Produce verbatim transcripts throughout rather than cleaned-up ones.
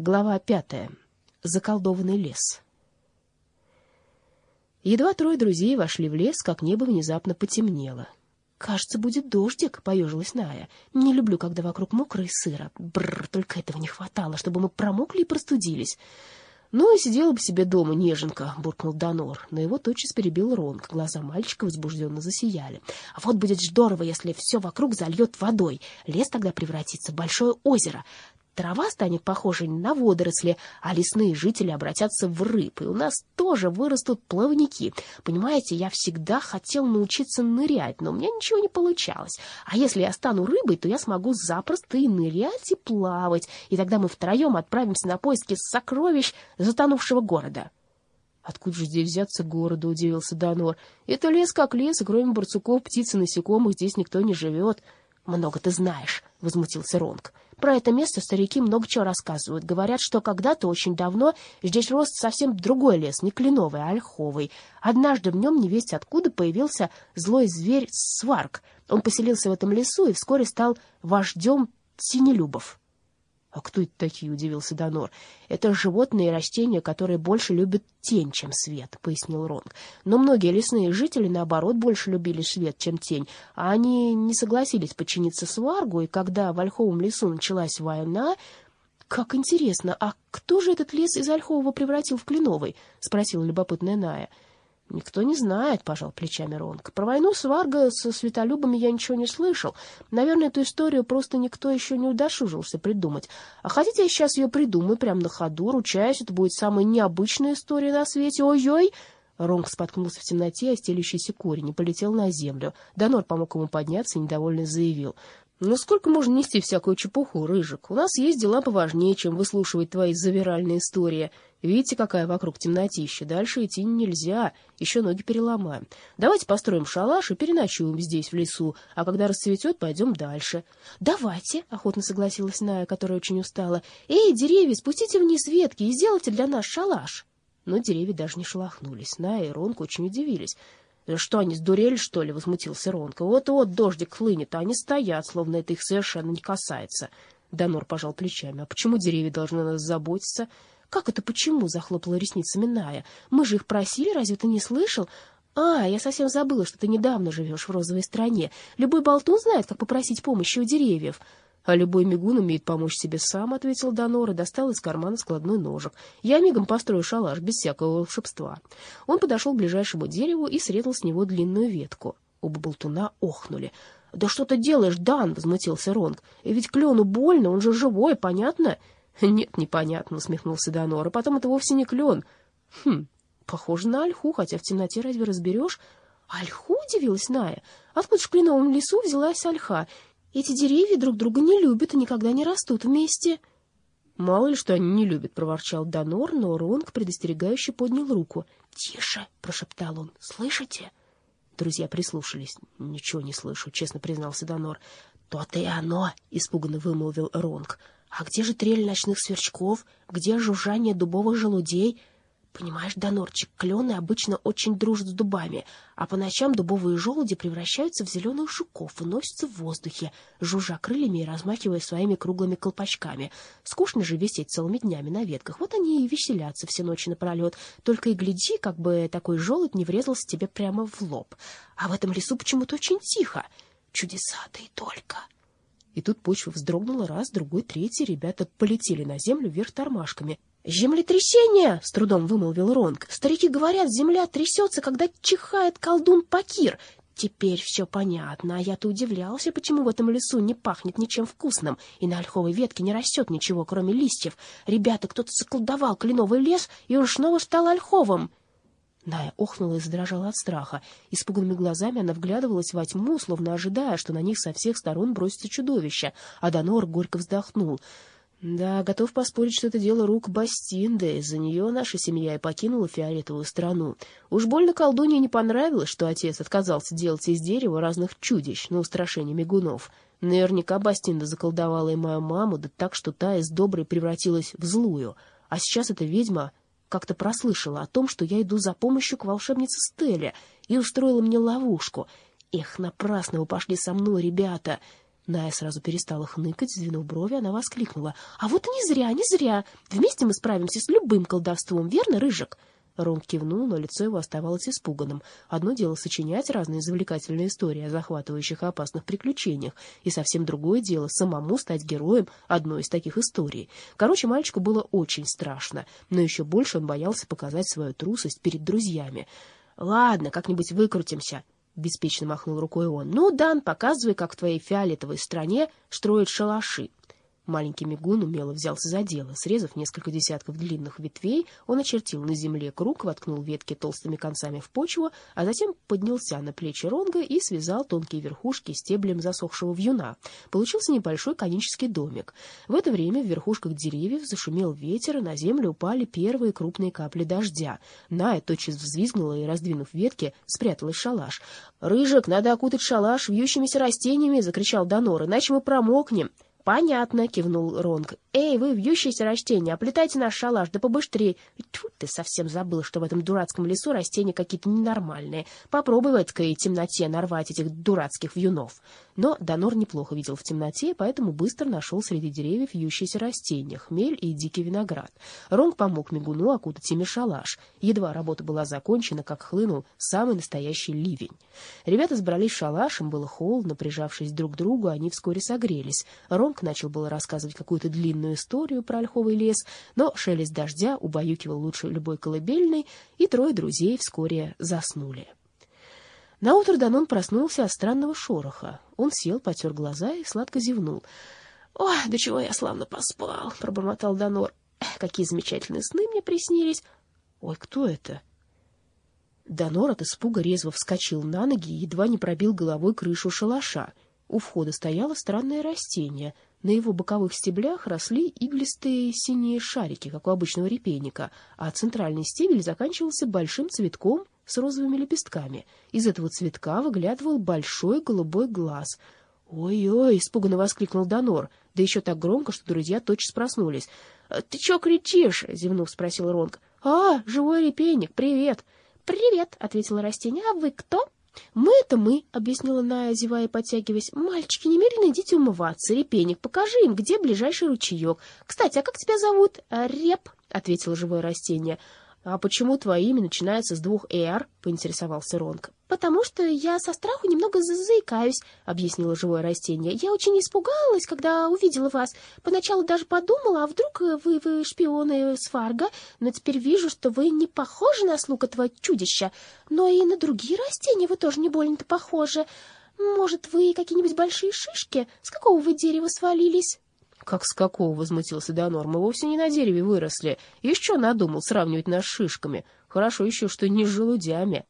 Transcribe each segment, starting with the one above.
Глава пятая. Заколдованный лес. Едва трое друзей вошли в лес, как небо внезапно потемнело. «Кажется, будет дождик», — поежилась Ная. «Не люблю, когда вокруг мокро и сыро. Бррр, только этого не хватало, чтобы мы промокли и простудились». «Ну и сидела бы себе дома, неженка», — буркнул Данор, но его тотчас перебил Ронг. Глаза мальчика возбужденно засияли. «А вот будет здорово, если все вокруг зальет водой. Лес тогда превратится в большое озеро. Трава станет похожей на водоросли, а лесные жители обратятся в рыб, и у нас тоже вырастут плавники. Понимаете, я всегда хотел научиться нырять, но у меня ничего не получалось. А если я стану рыбой, то я смогу запросто и нырять, и плавать, и тогда мы втроем отправимся на поиски сокровищ затонувшего города». «Откуда же здесь взяться городу?» — удивился Данор. «Это лес как лес, и кроме барсуков, птиц и насекомых здесь никто не живет». «Много ты знаешь», — возмутился Ронг. «Про это место старики много чего рассказывают. Говорят, что когда-то очень давно здесь рос совсем другой лес, не кленовый, а ольховый. Однажды в нем невесть откуда появился злой зверь Сварг. Он поселился в этом лесу и вскоре стал вождем синелюбов». «А кто это такие?» — удивился Данор. «Это животные и растения, которые больше любят тень, чем свет», — пояснил Ронг. «Но многие лесные жители, наоборот, больше любили свет, чем тень. А они не согласились подчиниться Сваргу, и когда в ольховом лесу началась война...» «Как интересно, а кто же этот лес из ольхового превратил в кленовый?» — спросила любопытная Ная. «Никто не знает», — пожал плечами Ронг. «Про войну Сварга со светолюбами я ничего не слышал. Наверное, эту историю просто никто еще не удосужился придумать. А хотите, я сейчас ее придумаю прямо на ходу, ручаюсь, это будет самая необычная история на свете. Ой-ой!» Ронг споткнулся в темноте, а стелющийся корень и полетел на землю. Данор помог ему подняться и недовольно заявил: «Ну сколько можно нести всякую чепуху, Рыжик? У нас есть дела поважнее, чем выслушивать твои завиральные истории. Видите, какая вокруг темнотища? Дальше идти нельзя, еще ноги переломаем. Давайте построим шалаш и переночуем здесь, в лесу, а когда расцветет, пойдем дальше». «Давайте», — охотно согласилась Ная, которая очень устала. «Эй, деревья, спустите вниз ветки и сделайте для нас шалаш». Но деревья даже не шелохнулись. Ная и Ронг очень удивились. «Что, они сдурели, что ли?» — возмутился Ронг. «Вот-вот дождик хлынет, а они стоят, словно это их совершенно не касается». Данор пожал плечами. «А почему деревья должны нас заботиться?» «Как это почему?» — захлопала ресницами Ная. «Мы же их просили, разве ты не слышал?» «А, я совсем забыла, что ты недавно живешь в розовой стране. Любой болтун знает, как попросить помощи у деревьев». «А любой мигун умеет помочь себе сам», — ответил Данор и достал из кармана складной ножик. «Я мигом построю шалаш без всякого волшебства». Он подошел к ближайшему дереву и срезал с него длинную ветку. Оба болтуна охнули. «Да что ты делаешь, Дан?» — возмутился Ронг. «Ведь клену больно, он же живой, понятно?» «Нет, непонятно», — усмехнулся Данор. «А потом это вовсе не клен». «Хм, похоже на ольху, хотя в темноте разве разберешь?» «Ольху?» — удивилась Ная. «Откуда ж в кленовом лесу взялась ольха? Эти деревья друг друга не любят и никогда не растут вместе». «Мало ли что они не любят», — проворчал Данор, но Ронг предостерегающе поднял руку. «Тише», — прошептал он. «Слышите?» Друзья прислушались. «Ничего не слышу», — честно признался Данор. «То-то и оно», — испуганно вымолвил Ронг. «А где же трель ночных сверчков? Где жужжание дубовых желудей?» «Понимаешь, Данорчик, клены обычно очень дружат с дубами, а по ночам дубовые желуди превращаются в зеленых жуков и носятся в воздухе, жужжа крыльями и размахивая своими круглыми колпачками. Скучно же висеть целыми днями на ветках, вот они и веселятся все ночи напролет. Только и гляди, как бы такой желудь не врезался тебе прямо в лоб. А в этом лесу почему-то очень тихо. Чудеса-то и только». И тут почва вздрогнула раз, другой, третий. Ребята полетели на землю вверх тормашками. «Землетрясение!» — с трудом вымолвил Ронг. «Старики говорят, земля трясется, когда чихает колдун Пакир. Теперь все понятно, а я-то удивлялся, почему в этом лесу не пахнет ничем вкусным, и на ольховой ветке не растет ничего, кроме листьев. Ребята, кто-то заколдовал кленовый лес, и он снова стал ольховым». Ная охнула и задрожала от страха. Испуганными глазами она вглядывалась во тьму, словно ожидая, что на них со всех сторон бросится чудовище. А Данор горько вздохнул. «Да, готов поспорить, что это дело рук Бастинды. Из-за нее наша семья и покинула фиолетовую страну. Уж больно колдунье не понравилось, что отец отказался делать из дерева разных чудищ на устрашение мигунов. Наверняка Бастинда заколдовала и мою маму, да так, что та из доброй превратилась в злую. А сейчас эта ведьма как-то прослышала о том, что я иду за помощью к волшебнице Стелле, и устроила мне ловушку. Эх, напрасно вы пошли со мной, ребята!» Ная сразу перестала хныкать, сдвинув брови, она воскликнула: «А вот и не зря, не зря! Вместе мы справимся с любым колдовством, верно, Рыжик?» Ронг кивнул, но лицо его оставалось испуганным. Одно дело сочинять разные завлекательные истории о захватывающих и опасных приключениях, и совсем другое дело самому стать героем одной из таких историй. Короче, мальчику было очень страшно, но еще больше он боялся показать свою трусость перед друзьями. «Ладно, как-нибудь выкрутимся», — беспечно махнул рукой он. «Ну, Дан, показывай, как в твоей фиолетовой стране строят шалаши». Маленький Мигун умело взялся за дело. Срезав несколько десятков длинных ветвей, он очертил на земле круг, воткнул ветки толстыми концами в почву, а затем поднялся на плечи Ронга и связал тонкие верхушки стеблем засохшего вьюна. Получился небольшой конический домик. В это время в верхушках деревьев зашумел ветер, и на землю упали первые крупные капли дождя. Ная тотчас взвизгнула и, раздвинув ветки, спряталась в шалаш. «Рыжик, надо окутать шалаш вьющимися растениями!» — закричал Данор, — «иначе мы промокнем!» «Понятно», — кивнул Ронг. «Эй, вы, вьющиеся растения, оплетайте наш шалаш, да побыстрее. Тьфу, ты совсем забыл, что в этом дурацком лесу растения какие-то ненормальные. Попробуй в этой темноте нарвать этих дурацких вьюнов». Но Данор неплохо видел в темноте, поэтому быстро нашел среди деревьев вьющиеся растения, хмель и дикий виноград. Ронг помог Мигуну окутать ими шалаш. Едва работа была закончена, как хлынул самый настоящий ливень. Ребята сбрались в шалаш, им было холодно, прижавшись друг к другу, они вскоре согрелись. Ронг начал было рассказывать какую-то длинную историю про ольховый лес, но шелест дождя убаюкивал лучше любой колыбельной, и трое друзей вскоре заснули. Наутро Данон проснулся от странного шороха. Он сел, потер глаза и сладко зевнул. «Ой, до чего я славно поспал!» — пробормотал Данор. «Какие замечательные сны мне приснились!» «Ой, кто это?» Данор от испуга резво вскочил на ноги и едва не пробил головой крышу шалаша. У входа стояло странное растение. На его боковых стеблях росли иглистые синие шарики, как у обычного репейника, а центральный стебель заканчивался большим цветком с розовыми лепестками. Из этого цветка выглядывал большой голубой глаз. «Ой-ой!» — испуганно воскликнул Данор, да еще так громко, что друзья тотчас проснулись. «Ты чё кричишь?» — зевнув, спросил Ронг. «А, живой репейник, привет!» «Привет!» — ответило растение. «А вы кто?» «Мы — это мы», — объяснила Ная, зевая и подтягиваясь. «Мальчики, немедленно идите умываться. Репейник, покажи им, где ближайший ручеек. Кстати, а как тебя зовут?» «Реп», — ответило живое растение. «А почему твое имя начинается с двух «р»?» — поинтересовался Ронг. «Потому что я со страху немного заикаюсь», — объяснило живое растение. «Я очень испугалась, когда увидела вас. Поначалу даже подумала, а вдруг вы, вы шпионы Сварга, но теперь вижу, что вы не похожи на слуг этого чудища, но и на другие растения вы тоже не больно-то похожи. Может, вы какие-нибудь большие шишки? С какого вы дерева свалились?» «Как с какого?» — возмутился Данор. «Мы вовсе не на дереве выросли. И что надумал сравнивать нас с шишками? Хорошо еще, что не с желудями».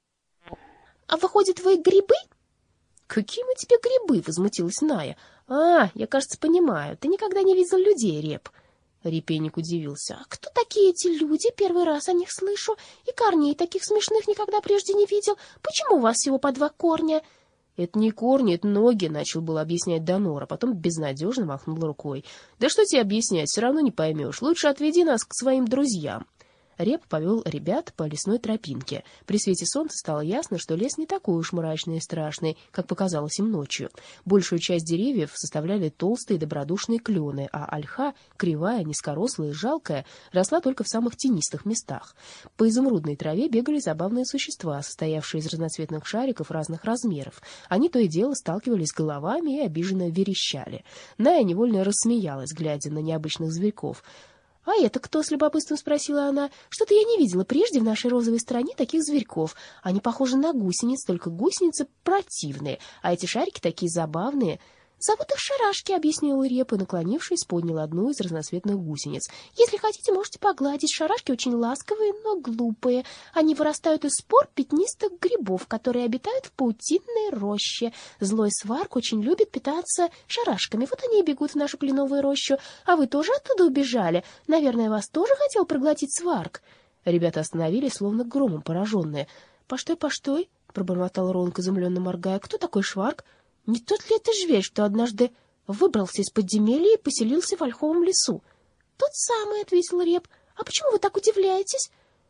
«А выходит, вы грибы?» «Какие мы тебе грибы?» — возмутилась Ная. «А, я, кажется, понимаю. Ты никогда не видел людей, Реп». Репейник удивился. «А кто такие эти люди? Первый раз о них слышу. И корней таких смешных никогда прежде не видел. Почему у вас всего по два корня?» «Это не корни, это ноги», — начал было объяснять Данор, а потом безнадежно махнул рукой. «Да что тебе объяснять, все равно не поймешь. Лучше отведи нас к своим друзьям». Реп повел ребят по лесной тропинке. При свете солнца стало ясно, что лес не такой уж мрачный и страшный, как показалось им ночью. Большую часть деревьев составляли толстые добродушные клены, а ольха, кривая, низкорослая и жалкая, росла только в самых тенистых местах. По изумрудной траве бегали забавные существа, состоявшие из разноцветных шариков разных размеров. Они то и дело сталкивались головами и обиженно верещали. Ная невольно рассмеялась, глядя на необычных зверьков. «А это кто?» — с любопытством спросила она. «Что-то я не видела прежде в нашей розовой стране таких зверьков. Они похожи на гусениц, только гусеницы противные, а эти шарики такие забавные». «Зовут их шарашки», — объяснила Реп и, наклонившись, подняла одну из разноцветных гусениц. «Если хотите, можете погладить. Шарашки очень ласковые, но глупые. Они вырастают из спор пятнистых грибов, которые обитают в паутинной роще. Злой Сварг очень любит питаться шарашками. Вот они и бегут в нашу кленовую рощу. А вы тоже оттуда убежали? Наверное, вас тоже хотел проглотить Сварг?» Ребята остановились, словно громом пораженные. «Постой, постой», — пробормотал Ронг, изумленно моргая. «Кто такой Шварг? Не тот ли это зверь, что однажды выбрался из подземелья и поселился в ольховом лесу?» «Тот самый», — ответил Реп. «А почему вы так удивляетесь?»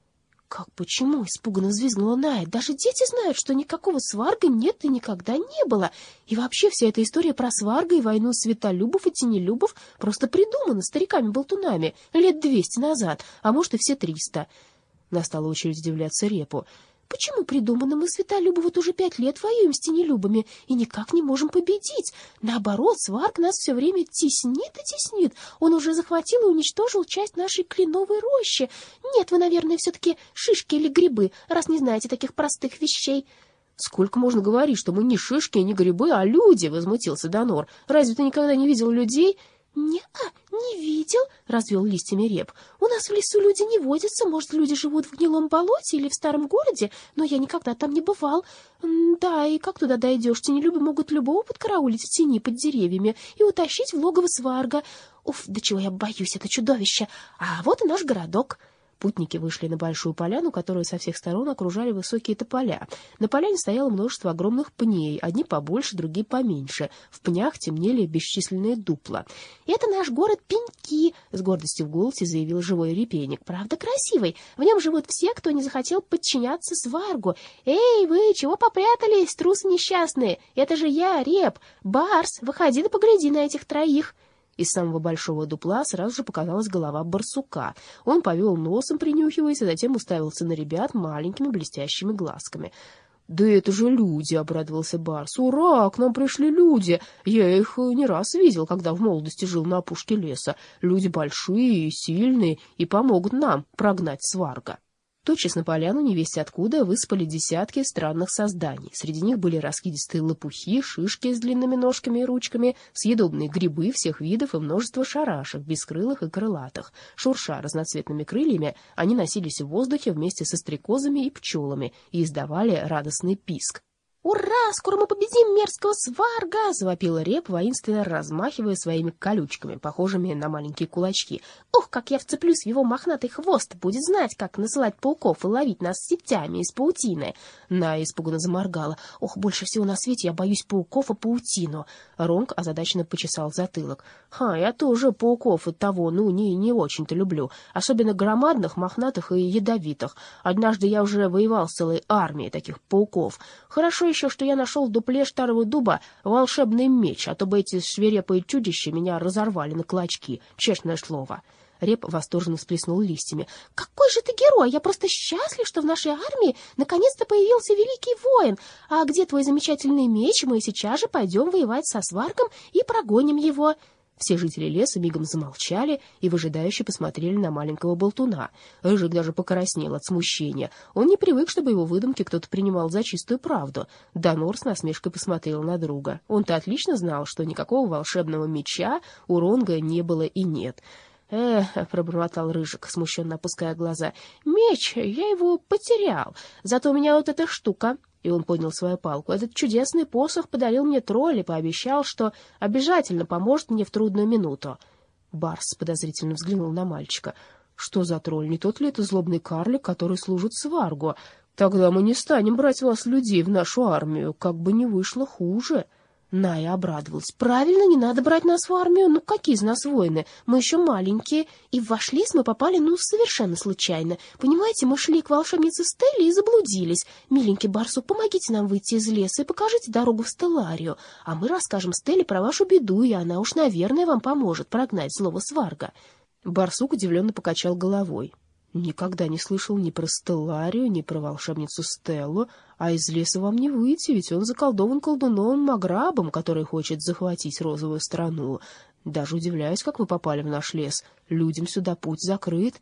«Как, почему?» — испуганно взвизгнула Ная. «Даже дети знают, что никакого сварга нет и никогда не было. И вообще вся эта история про сварга и войну светолюбов и тенелюбов просто придумана стариками-болтунами лет двести назад, а может и все триста». Настала очередь удивляться Репу. «Почему придумано? Мы, Светолюбы, вот уже пять лет воюем с тенелюбами и никак не можем победить. Наоборот, сварг нас все время теснит и теснит. Он уже захватил и уничтожил часть нашей кленовой рощи. Нет, вы, наверное, все-таки шишки или грибы, раз не знаете таких простых вещей». «Сколько можно говорить, что мы не шишки, не грибы, а люди?» — возмутился Донор. «Разве ты никогда не видел людей?» «Не-а, не видел», — развел листьями Реп. «У нас в лесу люди не водятся, может, люди живут в гнилом болоте или в старом городе, но я никогда там не бывал. Да, и как туда дойдешь? Тенелюбы могут любого подкараулить в тени под деревьями и утащить в логово сварга. Уф, до чего я боюсь, это чудовище. А вот и наш городок». Путники вышли на большую поляну, которую со всех сторон окружали высокие тополя. На поляне стояло множество огромных пней, одни побольше, другие поменьше. В пнях темнели бесчисленные дупла. «Это наш город Пеньки», — с гордостью в голосе заявил живой репейник. «Правда, красивый. В нем живут все, кто не захотел подчиняться сваргу. Эй, вы чего попрятались, трусы несчастные? Это же я, Реп. Барс, выходи да погляди на этих троих». Из самого большого дупла сразу же показалась голова барсука. Он повел носом, принюхиваясь, а затем уставился на ребят маленькими блестящими глазками. «Да это же люди!» — обрадовался Барс. «Ура! К нам пришли люди! Я их не раз видел, когда в молодости жил на опушке леса. Люди большие и сильные и помогут нам прогнать сварга». Тотчас на поляну, невесть откуда, выспали десятки странных созданий. Среди них были раскидистые лопухи, шишки с длинными ножками и ручками, съедобные грибы всех видов и множество шарашек, бескрылых и крылатых. Шурша разноцветными крыльями, они носились в воздухе вместе со стрекозами и пчелами и издавали радостный писк. «Ура! Скоро мы победим мерзкого сварга!» — завопила Реп, воинственно размахивая своими колючками, похожими на маленькие кулачки. «Ух, как я вцеплюсь в его мохнатый хвост! Будет знать, как насылать пауков и ловить нас сетями из паутины!» Ная испуганно заморгала. «Ох, больше всего на свете я боюсь пауков и паутину!» Ронг озадаченно почесал затылок. «Ха, я тоже пауков и того, ну, не, не очень-то люблю. Особенно громадных, мохнатых и ядовитых. Однажды я уже воевал с целой армией таких пауков. Хорошо еще, что я нашел в дупле старого дуба волшебный меч, а то бы эти свирепые чудища меня разорвали на клочки, честное слово». Реп восторженно всплеснул листьями. «Какой же ты герой! Я просто счастлив, что в нашей армии наконец-то появился великий воин. А где твой замечательный меч? Мы сейчас же пойдем воевать со сваргом и прогоним его». Все жители леса мигом замолчали и выжидающе посмотрели на маленького болтуна. Рыжик даже покраснел от смущения. Он не привык, чтобы его выдумки кто-то принимал за чистую правду. Донор с насмешкой посмотрел на друга. Он-то отлично знал, что никакого волшебного меча у Ронга не было и нет. «Эх», — пробормотал Рыжик, смущенно опуская глаза, — «меч, я его потерял. Зато у меня вот эта штука». И он поднял свою палку. «Этот чудесный посох подарил мне тролль и пообещал, что обязательно поможет мне в трудную минуту». Барс подозрительно взглянул на мальчика. «Что за тролль? Не тот ли это злобный карлик, который служит сваргу? Тогда мы не станем брать вас, людей, в нашу армию, как бы не вышло хуже». Ная обрадовалась. «Правильно, не надо брать нас в армию. Ну, какие из нас воины? Мы еще маленькие. И в ваш лес мы попали, ну, совершенно случайно. Понимаете, мы шли к волшебнице Стелле и заблудились. Миленький барсук, помогите нам выйти из леса и покажите дорогу в Стелларию. А мы расскажем Стелле про вашу беду, и она уж, наверное, вам поможет прогнать злого сварга». Барсук удивленно покачал головой. «Никогда не слышал ни про Стелларию, ни про волшебницу Стеллу, а из леса вам не выйти, ведь он заколдован колдуном Маграбом, который хочет захватить розовую страну. Даже удивляюсь, как вы попали в наш лес. Людям сюда путь закрыт».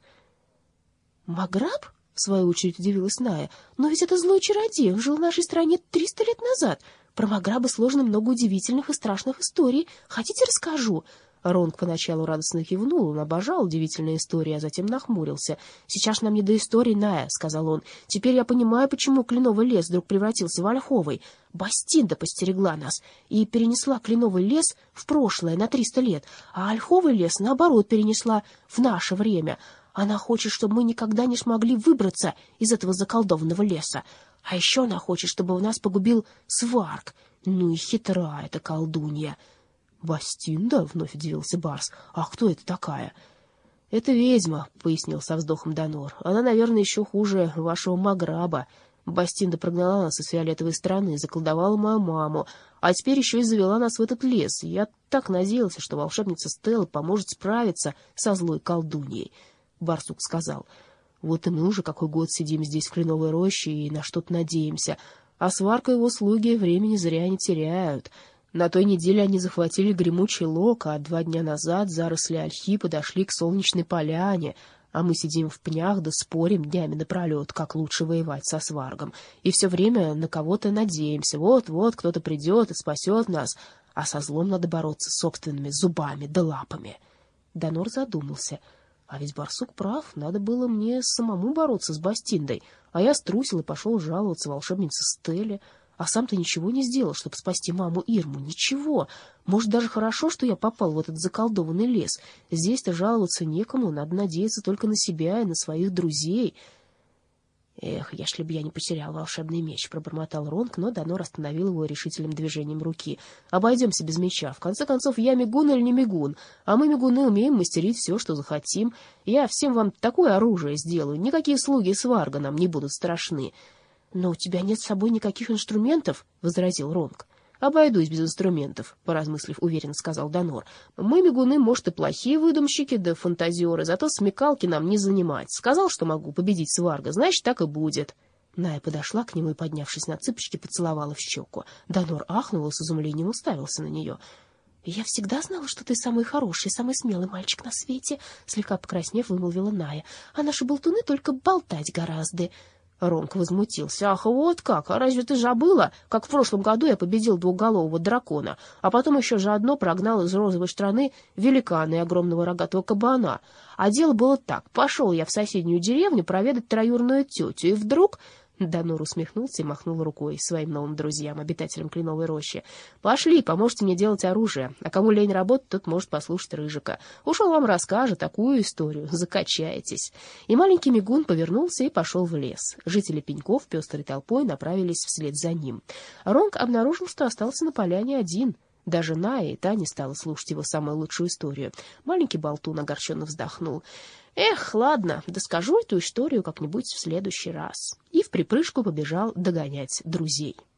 «Маграб?» — в свою очередь удивилась Ная. «Но ведь это злой чародей, он жил в нашей стране триста лет назад. Про Маграба сложно много удивительных и страшных историй. Хотите, расскажу?» Ронг поначалу радостно кивнул, он обожал удивительные истории, а затем нахмурился. «Сейчас нам не до историй, Ная», — сказал он. «Теперь я понимаю, почему кленовый лес вдруг превратился в ольховый. Бастинда постерегла нас и перенесла кленовый лес в прошлое на триста лет, а ольховый лес, наоборот, перенесла в наше время. Она хочет, чтобы мы никогда не смогли выбраться из этого заколдованного леса. А еще она хочет, чтобы нас погубил сварг. Ну и хитра эта колдунья». «Бастинда?» — вновь удивился Барс. «А кто это такая?» — Это ведьма, — пояснил со вздохом Донор. — Она, наверное, еще хуже вашего Маграба. Бастинда прогнала нас из фиолетовой страны, заколдовала мою маму, а теперь еще и завела нас в этот лес. Я так надеялся, что волшебница Стелла поможет справиться со злой колдуньей. Барсук сказал: — Вот и мы уже какой год сидим здесь в кленовой роще и на что-то надеемся. А Сварка и его слуги времени зря не теряют. На той неделе они захватили гремучий лог, а два дня назад заросли ольхи подошли к солнечной поляне, а мы сидим в пнях да спорим днями напролет, как лучше воевать со Сваргом, и все время на кого-то надеемся. Вот-вот кто-то придет и спасет нас, а со злом надо бороться собственными зубами да лапами. Донор задумался. А ведь Барсук прав, надо было мне самому бороться с Бастиндой, а я струсил и пошел жаловаться волшебнице Стелле. А сам-то ничего не сделал, чтобы спасти маму Ирму. Ничего. Может, даже хорошо, что я попал в этот заколдованный лес. Здесь-то жаловаться некому, надо надеяться только на себя и на своих друзей. Эх, если бы я не потерял волшебный меч, — пробормотал Ронг, но Донор остановил его решительным движением руки. Обойдемся без меча. В конце концов, я мигун или не мигун, а мы, мигуны, умеем мастерить все, что захотим. Я всем вам такое оружие сделаю, никакие слуги Сварга нам не будут страшны. — Но у тебя нет с собой никаких инструментов, — возразил Ронг. — Обойдусь без инструментов, — поразмыслив, уверенно сказал Донор. — Мы, мигуны, может, и плохие выдумщики да фантазеры, зато смекалки нам не занимать. Сказал, что могу победить Сварга, значит, так и будет. Ная подошла к нему и, поднявшись на цыпочки, поцеловала в щеку. Донор ахнул и с изумлением уставился на нее. — Я всегда знала, что ты самый хороший, самый смелый мальчик на свете, — слегка покраснев, вымолвила Ная. — А наши болтуны только болтать гораздо. Ронг возмутился. — Ах, вот как! А разве ты забыла, как в прошлом году я победил двухголового дракона, а потом еще заодно прогнал из розовой страны великана и огромного рогатого кабана? А дело было так. Пошел я в соседнюю деревню проведать троюрную тетю, и вдруг... Донор усмехнулся и махнул рукой своим новым друзьям, обитателям кленовой рощи. — Пошли, поможете мне делать оружие, а кому лень работать, тот может послушать Рыжика. Уж он вам расскажет такую историю, закачаетесь. И маленький мигун повернулся и пошел в лес. Жители Пеньков пестрой толпой направились вслед за ним. Ронг обнаружил, что остался на поляне один. Даже Ная и та не стала слушать его самую лучшую историю. Маленький болтун огорченно вздохнул. Эх, ладно, доскажу эту историю как-нибудь в следующий раз. И вприпрыжку побежал догонять друзей.